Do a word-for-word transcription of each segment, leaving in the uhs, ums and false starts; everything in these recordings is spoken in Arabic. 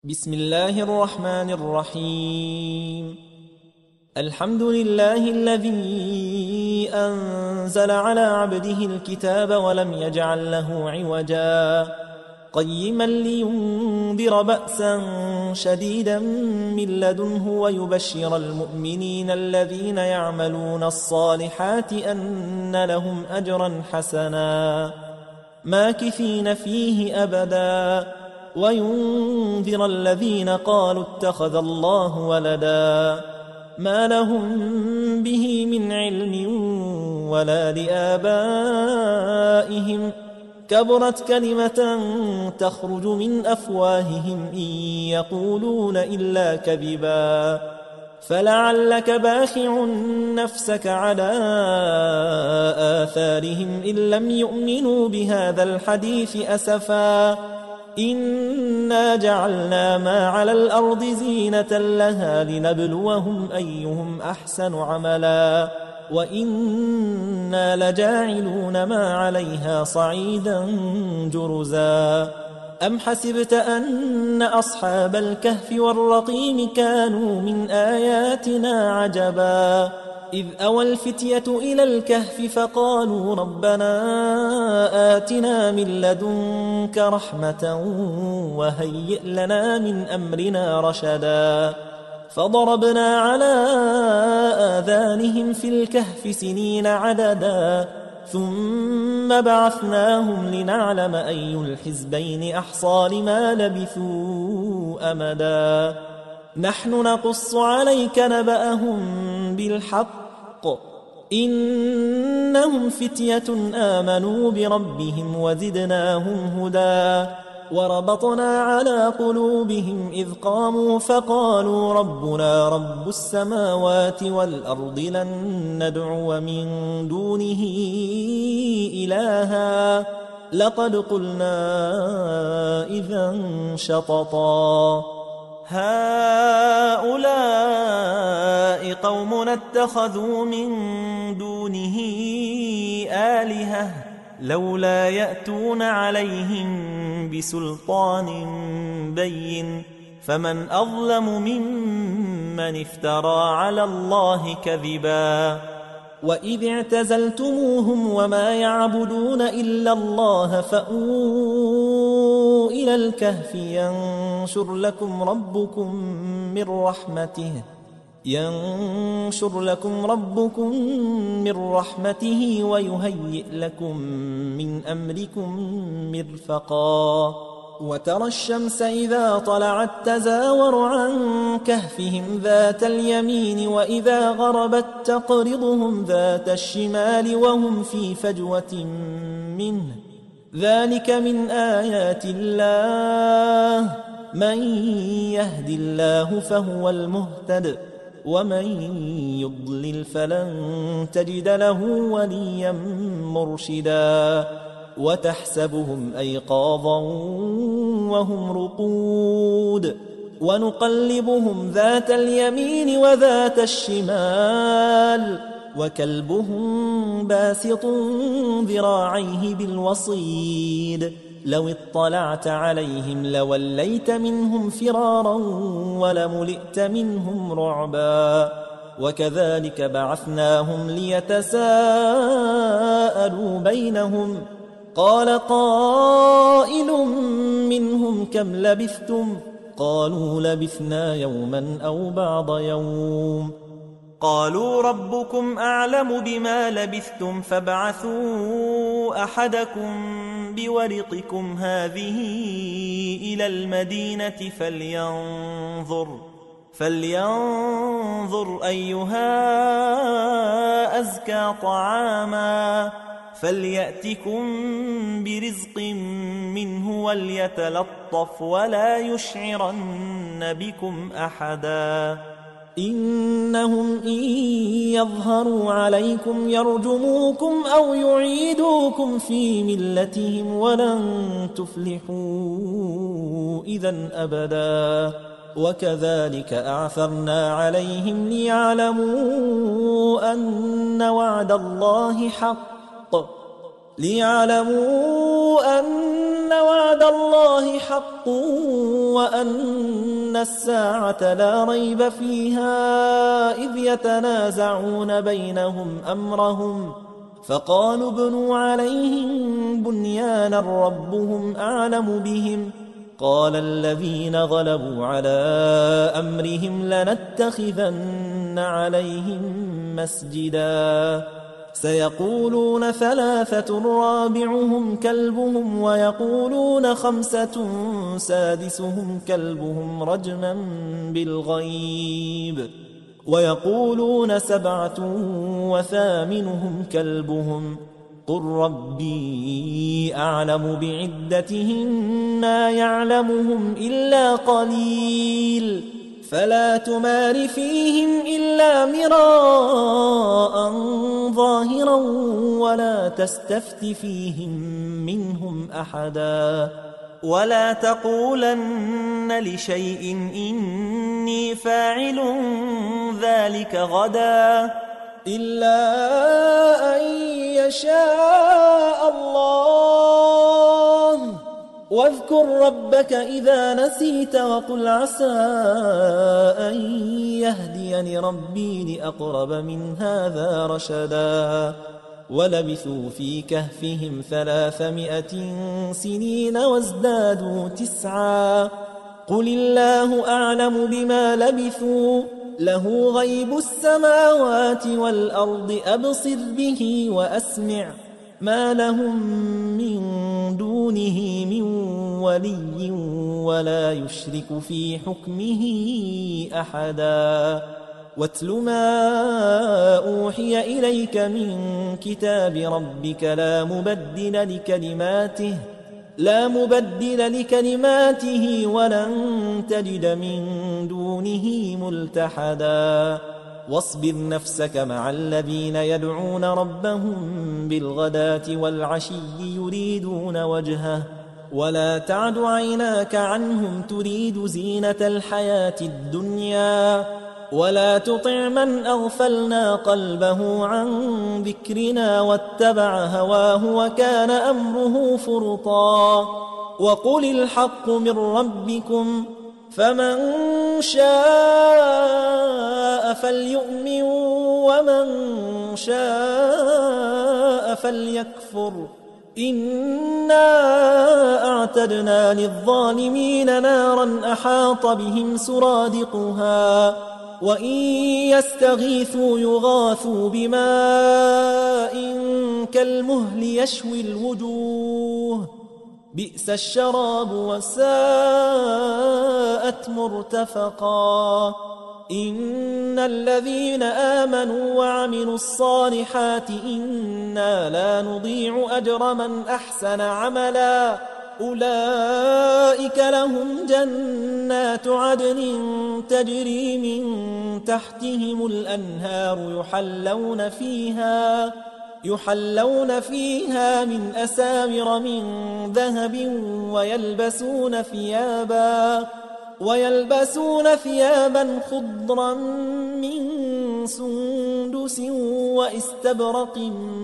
بسم الله الرحمن الرحيم. الحمد لله الذي أنزل على عبده الكتاب ولم يجعل له عوجا قيما لينذر بأسا شديدا من لدنه ويبشر المؤمنين الذين يعملون الصالحات أن لهم أجرا حسنا ماكثين فيه أبدا وينذر الذين قالوا اتخذ الله ولدا ما لهم به من علم ولا لآبائهم كبرت كلمة تخرج من أفواههم إن يقولون إلا كذبا فلعلك باخع نفسك على آثارهم إن لم يؤمنوا بهذا الحديث أسفا إنا جعلنا ما على الأرض زينة لها لنبلوهم أيهم أحسن عملا وإنا لجاعلون ما عليها صعيدا جرزا أم حسبت أن أصحاب الكهف والرقيم كانوا من آياتنا عجبا إذ أوى الفتية إلى الكهف فقالوا ربنا آتنا من لدنك رحمة وهيئ لنا من أمرنا رشدا فضربنا على آذانهم في الكهف سنين عددا ثم بعثناهم لنعلم أي الحزبين أحصى لما لبثوا أمدا نحن نقص عليك نبأهم بالحق إنهم فتية آمنوا بربهم وزدناهم هدى وربطنا على قلوبهم إذ قاموا فقالوا ربنا رب السماوات والأرض لن ندعو من دونه إلها لقد قلنا إذا شططا هؤلاء قومنا اتخذوا من دونه آلهة لولا يأتون عليهم بسلطان بين فمن أظلم ممن افترى على الله كذبا وإذ اعتزلتموهم وما يعبدون إلا الله فأووا إلى الكهف ينشر لكم ربكم من رحمته ينشر لكم ربكم من رحمته ويهيئ لكم من أمركم مرفقا وترى الشمس إذا طلعت تزاور عن كهفهم ذات اليمين وإذا غربت تقرضهم ذات الشمال وهم في فجوة منه ذلك من آيات الله من يهد الله فهو المهتد ومن يضلل فلن تجد له وليا مرشدا وتحسبهم أيقاظا وهم رقود ونقلبهم ذات اليمين وذات الشمال وكلبهم باسط ذراعيه بالوصيد لو اطلعت عليهم لوليت منهم فرارا ولملئت منهم رعبا وكذلك بعثناهم ليتساءلوا بينهم قال قائل منهم كم لبثتم قالوا لبثنا يوما أو بعض يوم قالوا ربكم أعلم بما لبثتم فابعثوا أحدكم بورقكم هذه إلى المدينة فلينظر فلينظر أيها أزكى طعاما فليأتكم برزق منه وليتلطف ولا يشعرن بكم أحدا إنهم إن يظهروا عليكم يرجموكم أو يعيدوكم في ملتهم ولن تفلحوا إذا أبدا وكذلك أعثرنا عليهم ليعلموا أن وعد الله حق ليعلموا أن وعد الله حق وأن الساعة لا ريب فيها إذ يتنازعون بينهم أمرهم فقالوا ابنوا عليهم بنيانا ربهم أعلم بهم قال الذين غلبوا على أمرهم لنتخذن عليهم مسجدا سيقولون ثلاثة رابعهم كلبهم ويقولون خمسة سادسهم كلبهم رجما بالغيب ويقولون سبعة وثامنهم كلبهم قل ربي أعلم بعدتهم ما يعلمهم إلا قليل فلا تمار فيهم إلا مراء ظاهرا ولا تستفت فيهم منهم أحدا ولا تقولن لشيء إني فاعل ذلك غدا إلا أن يشاء الله واذكر ربك إذا نسيت وقل عسى أن يهديني ربي لأقرب من هذا رشدا ولبثوا في كهفهم ثلاثمائة سنين وازدادوا تسعا قل الله أعلم بما لبثوا له غيب السماوات والأرض أبصر به وأسمع ما لهم من دونه من ولي ولا يشرك في حكمه أحدا واتل ما أوحي إليك من كتاب ربك لا مبدل لكلماته لا مبدل لكلماته ولن تجد من دونه ملتحدا واصبر نفسك مع الذين يدعون ربهم بالغداة والعشي يريدون وجهه ولا تعد عيناك عنهم تريد زينة الحياة الدنيا ولا تطع من أغفلنا قلبه عن ذكرنا واتبع هواه وكان أمره فرطا وقل الحق من ربكم فمن شاء فليؤمن ومن شاء فليكفر إنا أعتدنا للظالمين نارا أحاط بهم سرادقها وإن يستغيثوا يغاثوا بماء كالمهل يشوي الوجوه بئس الشراب وساءت مرتفقا إن الذين آمنوا وعملوا الصالحات إنا لا نضيع أجر من أحسن عملا أولئك لهم جنات عدن تجري من تحتهم الأنهار يحلون فيها يحلون فيها من أساور من ذهب ويلبسون ثيابا ويلبسون ثيابا خضرا من سندس واستبرق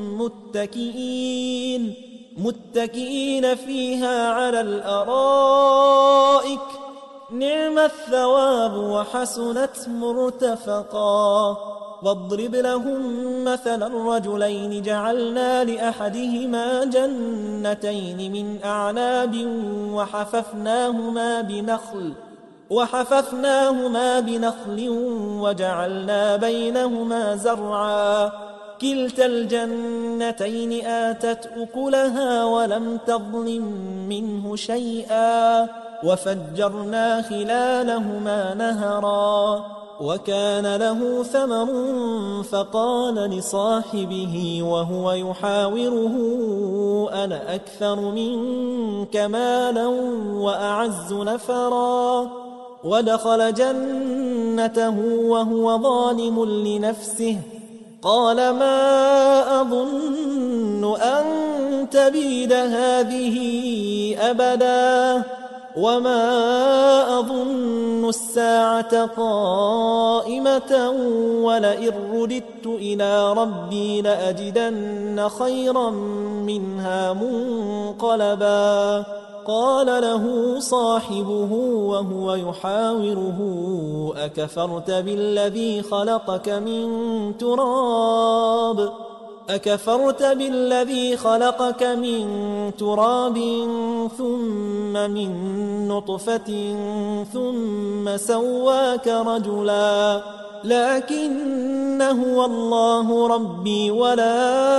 متكئين متكئين فيها على الأرائك نعم الثواب وحسنت مرتفقا واضرب لهم مثلا الرجلين جعلنا لأحدهما جنتين من أعناب وحففناهما بنخل وحففناهما بنخل وجعلنا بينهما زرعا كلتا الجنتين آتت أكلها ولم تظلم منه شيئا وفجرنا خلالهما نهرا وكان له ثمر فقال لصاحبه وهو يحاوره أنا أكثر منك مالا وأعز نفرا ودخل جنته وهو ظالم لنفسه قال ما أظن أن تبيد هذه أبدا وما أظن الساعة قائمة ولئن رددت إلى ربي لأجدن خيرا منها منقلبا قال له صاحبه وهو يحاوره أكفرت بالذي خلقك من تراب أكفرت بالذي خلقك من تراب ثم من نطفة ثم سواك رجلا لكن هو الله ربي ولا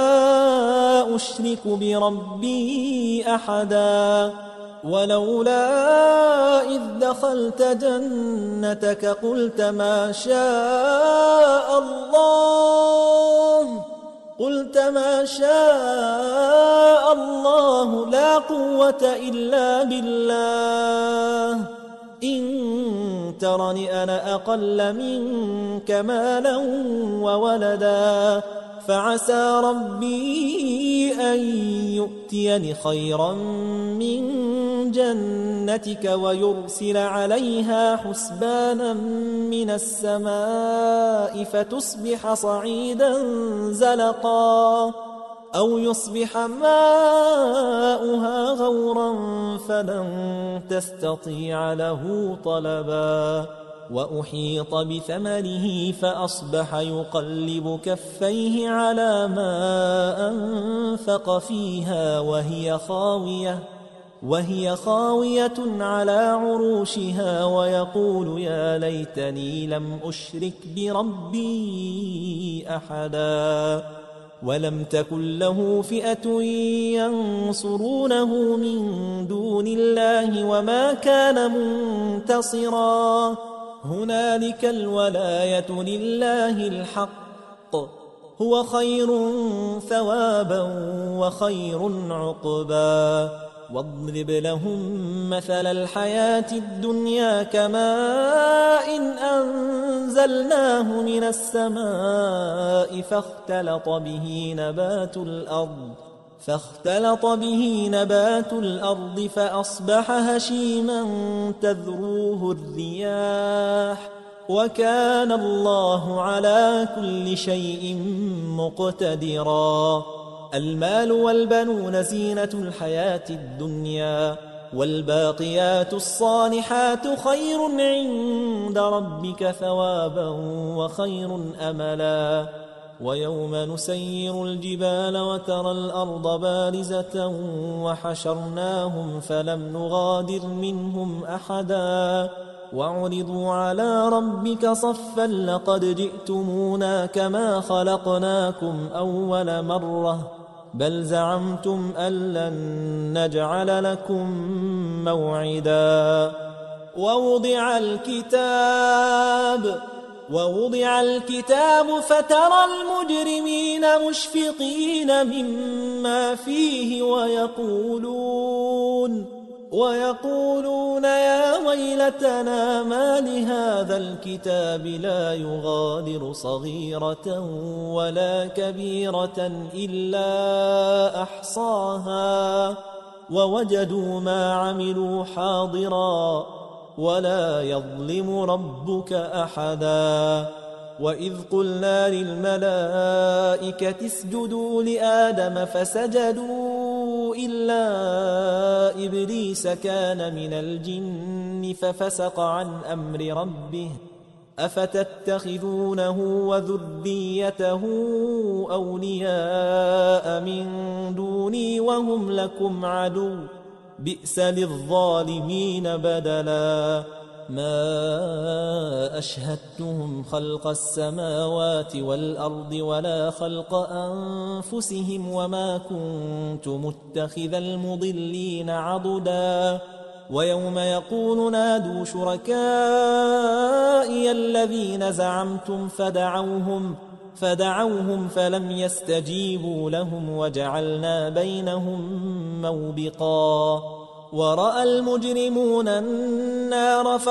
أشرك بربي أحدا ولولا إذ دخلت جنتك قلت ما شاء الله قلت ما شاء الله لا قوة إلا بالله إن ترني أنا أقل منك مالا وولدا فعسى ربي أن يؤتيني خيرا من جنتك ويرسل عليها حسبانا من السماء فتصبح صعيدا زلقا أو يصبح ماؤها غورا فلن تستطيع له طلبا وأحيط بثمره فأصبح يقلب كفيه على ما أنفق فيها وهي خاوية وهي خاوية على عروشها ويقول يا ليتني لم أشرك بربي أحدا ولم تكن له فئة ينصرونه من دون الله وما كان منتصرا هنالك الولاية لله الحق هو خير ثوابا وخير عقبا واضرب لهم مثل الحياة الدنيا كماء إن أنزلناه من السماء فاختلط به نبات الأرض فاختلط به نبات الأرض فأصبح هشيما تذروه الرياح وكان الله على كل شيء مقتدرا المال والبنون زينة الحياة الدنيا والباقيات الصالحات خير عند ربك ثوابا وخير أملا ويوم نسير الجبال وترى الأرض بارزة وحشرناهم فلم نغادر منهم أحدا وعرضوا على ربك صفا لقد جئتمونا كما خلقناكم أول مرة بل زعمتم أن لن نجعل لكم موعدا ووضع الكتاب ووضع الكتاب فترى المجرمين مشفقين مما فيه ويقولون ويقولون يا ويلتنا ما لهذا الكتاب لا يغادر صغيرة ولا كبيرة إلا أحصاها ووجدوا ما عملوا حاضرا ولا يظلم ربك أحدا وإذ قلنا للملائكة اسجدوا لآدم فسجدوا إلا إبليس كان من الجن ففسق عن أمر ربه أفتتخذونه وذريته أولياء من دوني وهم لكم عدو بئس للظالمين بدلا ما أشهدتهم خلق السماوات والأرض ولا خلق أنفسهم وما كنت متخذ المضلين عضدا ويوم يقول نادوا شركائي الذين زعمتم فدعوهم فدعوهم فلم يستجيبوا لهم وجعلنا بينهم موبقا ورأى المجرمون النار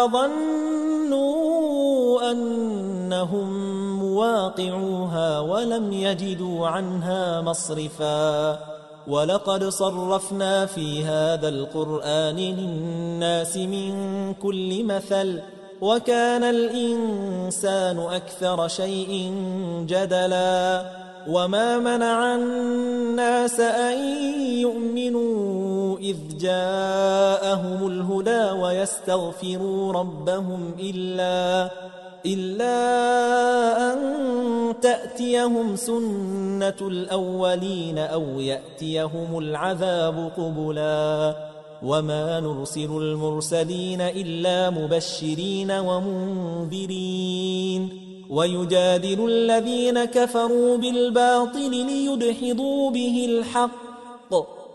فظنوا أنهم مواقعوها ولم يجدوا عنها مصرفا ولقد صرفنا في هذا القرآن للناس من كل مثل وكان الإنسان أكثر شيء جدلا وما منع الناس أن يؤمنوا إذ جاءهم الهدى ويستغفروا ربهم إلا إلا أن تأتيهم سنة الأولين أو يأتيهم العذاب قبلا وما نرسل المرسلين إلا مبشرين ومنذرين ويجادل الذين كفروا بالباطل ليدحضوا به الحق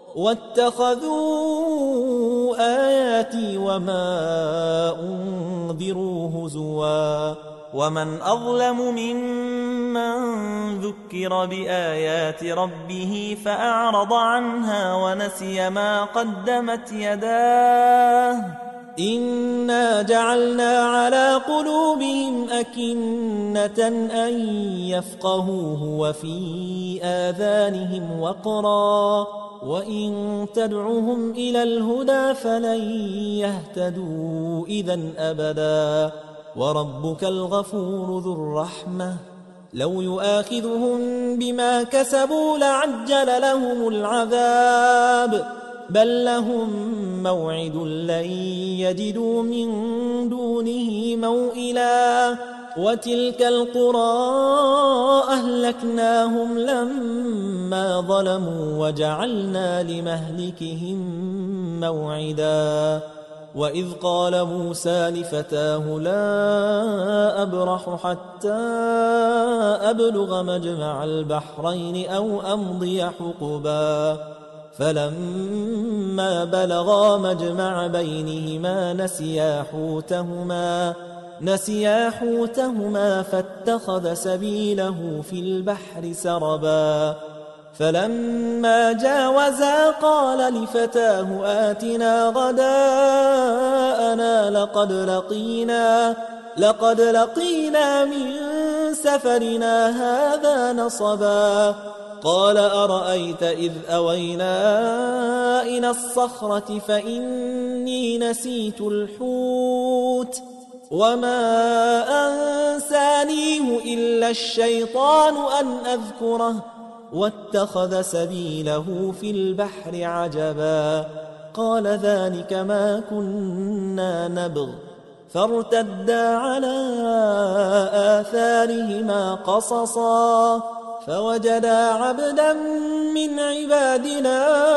واتخذوا آياتي وما أنذروا هزوا ومن أظلم ممن ذكر بآيات ربه فأعرض عنها ونسي ما قدمت يداه إنا جعلنا على قلوبهم أكنة أن يفقهوه وفي آذانهم وقرا وإن تدعهم إلى الهدى فلن يهتدوا إذن أبدا وربك الغفور ذو الرحمة لو يؤاخذهم بما كسبوا لعجل لهم العذاب بل لهم موعد لن يجدوا من دونه موئلا وتلك القرى أهلكناهم لما ظلموا وجعلنا لمهلكهم موعدا وإذ قال موسى لفتاه لا أبرح حتى أبلغ مجمع البحرين أو أمضي حقبا فلما بلغا مجمع بينهما نسيا حوتهما نسيا حوتهما فاتخذ سبيله في البحر سربا فلما جاوزا قال لفتاه آتنا غداءنا لقد لقينا لقد لقينا من سفرنا هذا نصبا قال أرأيت إذ أوينا إلى الصخرة فإني نسيت الحوت وما أنسانيه إلا الشيطان أن أذكره واتخذ سبيله في البحر عجبا قال ذلك ما كنا نبغ فارتدا على آثارهما قصصا فوجدا عبدا من عبادنا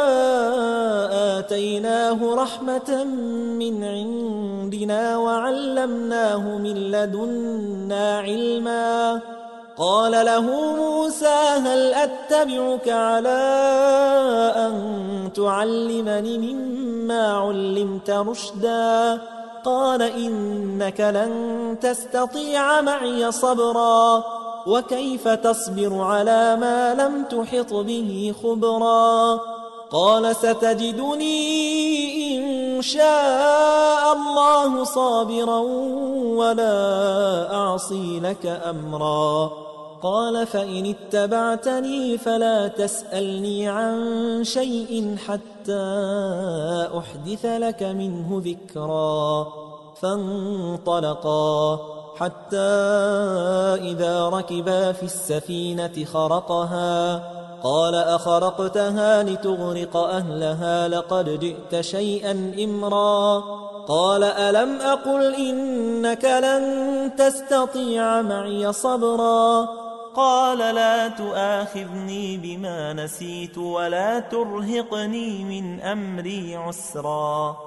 آتيناه رحمة من عندنا وعلمناه من لدنا علما قال له موسى هل أتبعك على أن تعلمني مما علمت رشدا قال إنك لن تستطيع معي صبرا وكيف تصبر على ما لم تحط به خبرا قال ستجدني إن شاء الله صابرا ولا أعصي لك أمرا قال فإن اتبعتني فلا تسألني عن شيء حتى أحدث لك منه ذكرا فانطلقا حتى إذا ركبا في السفينة خرقها قال أخرقتها لتغرق أهلها لقد جئت شيئا إمرا قال ألم أقل إنك لن تستطيع معي صبرا قال لا تؤاخذني بما نسيت ولا ترهقني من أمري عسرا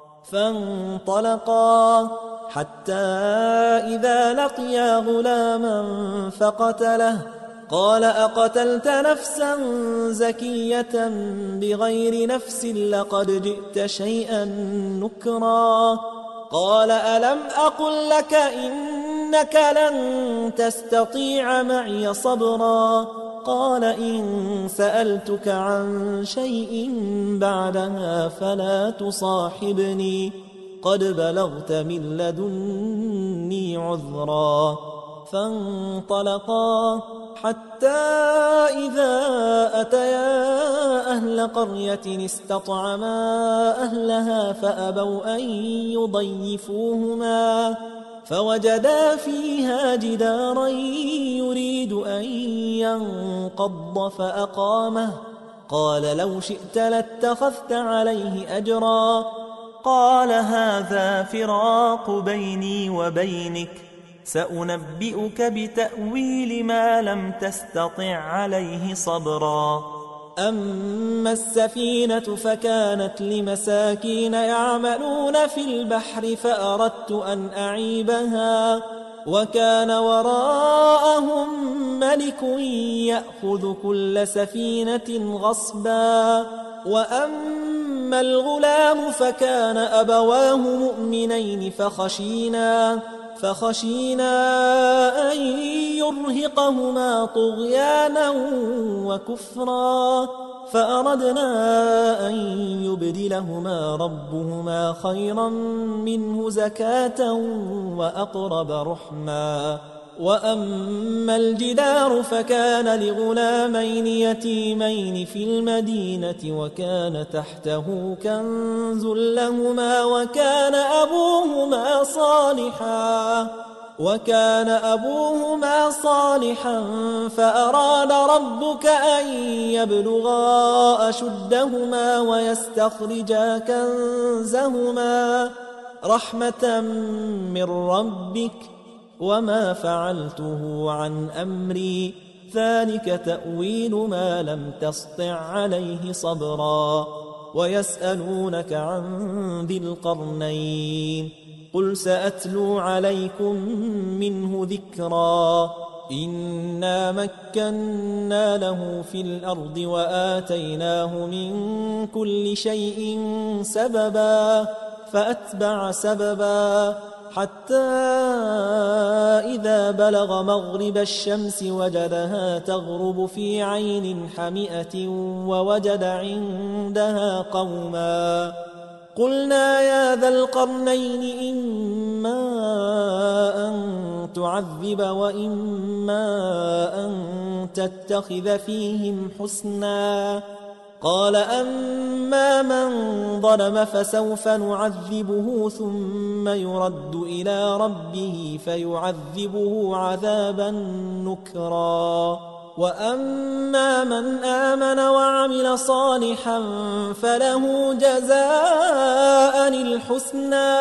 فانطلقا حتى إذا لقيا غلاما فقتله قال أقتلت نفسا زكية بغير نفس لقد جئت شيئا نكرا قال ألم أقل لك إنك لن تستطيع معي صبرا قال إن سألتك عن شيء بعدها فلا تصاحبني قد بلغت من لدني عذرا فانطلقا حتى إذا أتيا أهل قرية استطعما أهلها فأبوا أن يضيفوهما فوجدا فيها جدارا يريد أن ينقض فأقامه قال لو شئت لاتخذت عليه أجرا. قال هذا فراق بيني وبينك، سأنبئك بتأويل ما لم تستطع عليه صبرا. أما السفينة فكانت لمساكين يعملون في البحر فأردت أن أعيبها وكان وراءهم ملك يأخذ كل سفينة غصبا. وأما الغلام فكان أبواه مؤمنين فخشينا فخشينا أن يرهقهما طغيانا وكفرا، فأردنا أن يبدلهما ربهما خيرا منه زكاة وأقرب رحما. وأما الجدار فكان لغلامين يتيمين في المدينة وكان تحته كنز لهما وكان أبوهما صالحا وكان أبوهما صالحا فأراد ربك أن يبلغا أشدهما ويستخرجا كنزهما رحمة من ربك وما فعلته عن أمري ذلك تأويل ما لم تسطع عليه صبرا. ويسألونك عن ذي القرنين قل سأتلو عليكم منه ذكرا. إنا مكنا له في الأرض وآتيناه من كل شيء سببا فأتبع سببا حتى إذا بلغ مغرب الشمس وجدها تغرب في عين حمئة ووجد عندها قوما قلنا يا ذا القرنين إما أن تعذب وإما أن تتخذ فيهم حسنا. قال أما من ظلم فسوف نعذبه ثم يرد إلى ربه فيعذبه عذابا نكرا. وأما من آمن وعمل صالحا فله جزاء الحسنى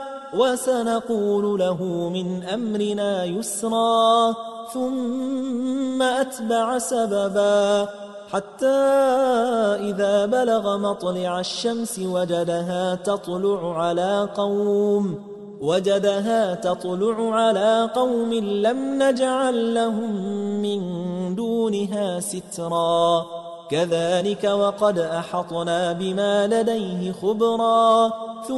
وسنقول له من أمرنا يسرا. ثم أتبع سببا حتى إذا بلغ مطلع الشمس وجدها تطلع على قوم وجدها تطلع على قوم لم نجعل لهم من دونها سترا. كذلك وقد أحطنا بما لديه خبرا.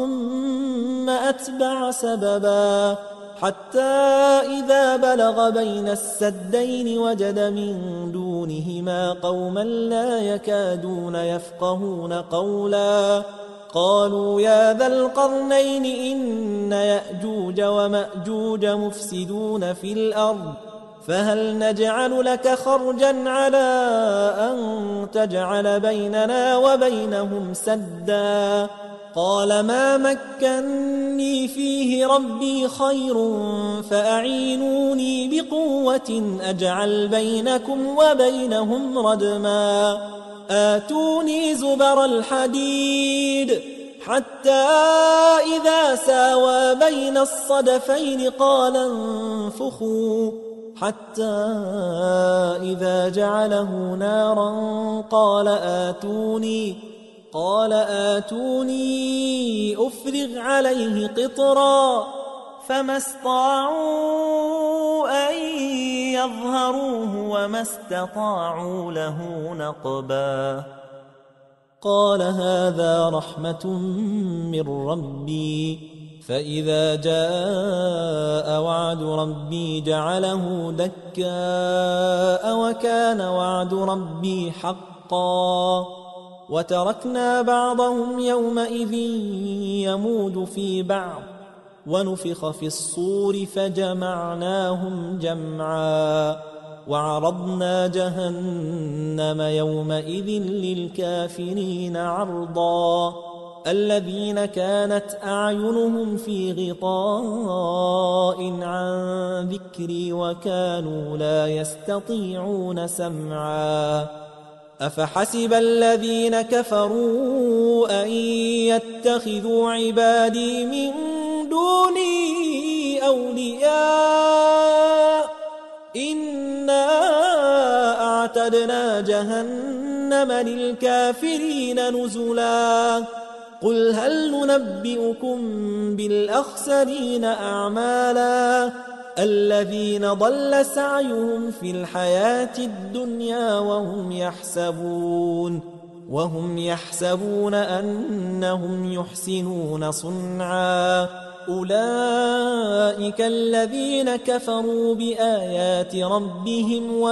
ثم أتبع سببا حتى إذا بلغ بين السدين وجد من دونهما قوما لا يكادون يفقهون قولا. قالوا يا ذا القرنين إن يأجوج ومأجوج مفسدون في الأرض فهل نجعل لك خرجا على أن تجعل بيننا وبينهم سدا. قال ما مكني فيه ربي خير فأعينوني بقوة أجعل بينكم وبينهم ردما. آتوني زبر الحديد حتى إذا ساوى بين الصدفين قال انفخوا حتى إذا جعله نارا قال آتوني قال آتوني أفرغ عليه قطرا. فما استطاعوا أن يظهروه وما استطاعوا له نقبا. قال هذا رحمة من ربي فإذا جاء وعد ربي جعله دكاء وكان وعد ربي حقا. وتركنا بعضهم يومئذ يموج في بعض ونفخ في الصور فجمعناهم جمعا. وعرضنا جهنم يومئذ للكافرين عرضا. الذين كانت أعينهم في غطاء عن ذكري وكانوا لا يستطيعون سمعا. أفحسب الذين كفروا أن يتخذوا عبادي من دوني أولياء إنا أعتدنا جهنم للكافرين نزلا قل هل ننبئكم بالأخسرين أعمالا الذين ضل سعيهم في الحياة الدنيا وهم يحسبون وهم يحسبون أنهم يحسنون صنعا أولئك الذين كفروا بآيات ربهم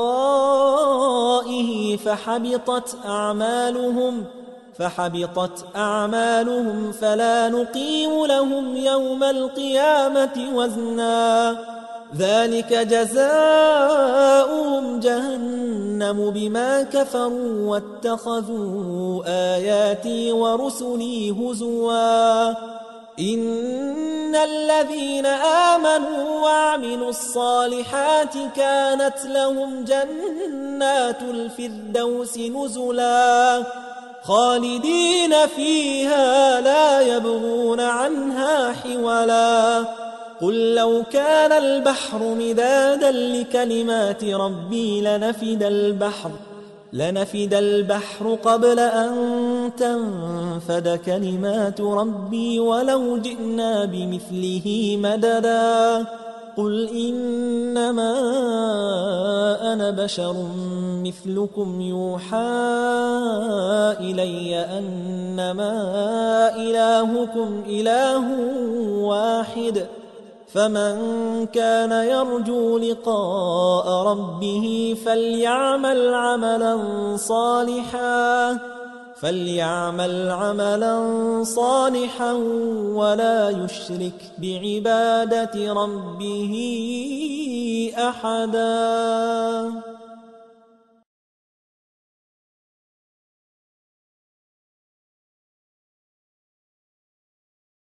ولقائه فحبطت أعمالهم فحبطت أعمالهم فلا نقيم لهم يوم القيامة وزنا ذلك جزاؤهم جهنم بما كفروا واتخذوا آياتي ورسلي هزوا إن الذين آمنوا وعملوا الصالحات كانت لهم جنات الفردوس نزلا خالدين فيها لا يبغون عنها حولا قل لو كان البحر مدادا لكلمات ربي لنفد البحر لنفد البحر قبل أن تنفد كلمات ربي ولو جئنا بمثله مددا قل إنما أنا بشر مثلكم يوحى إلي أنما إلهكم إله واحد فمن كان يرجو لقاء ربه فليعمل عملا صالحا فليعمل عملا صالحا ولا يشرك بعبادة ربه أحدا.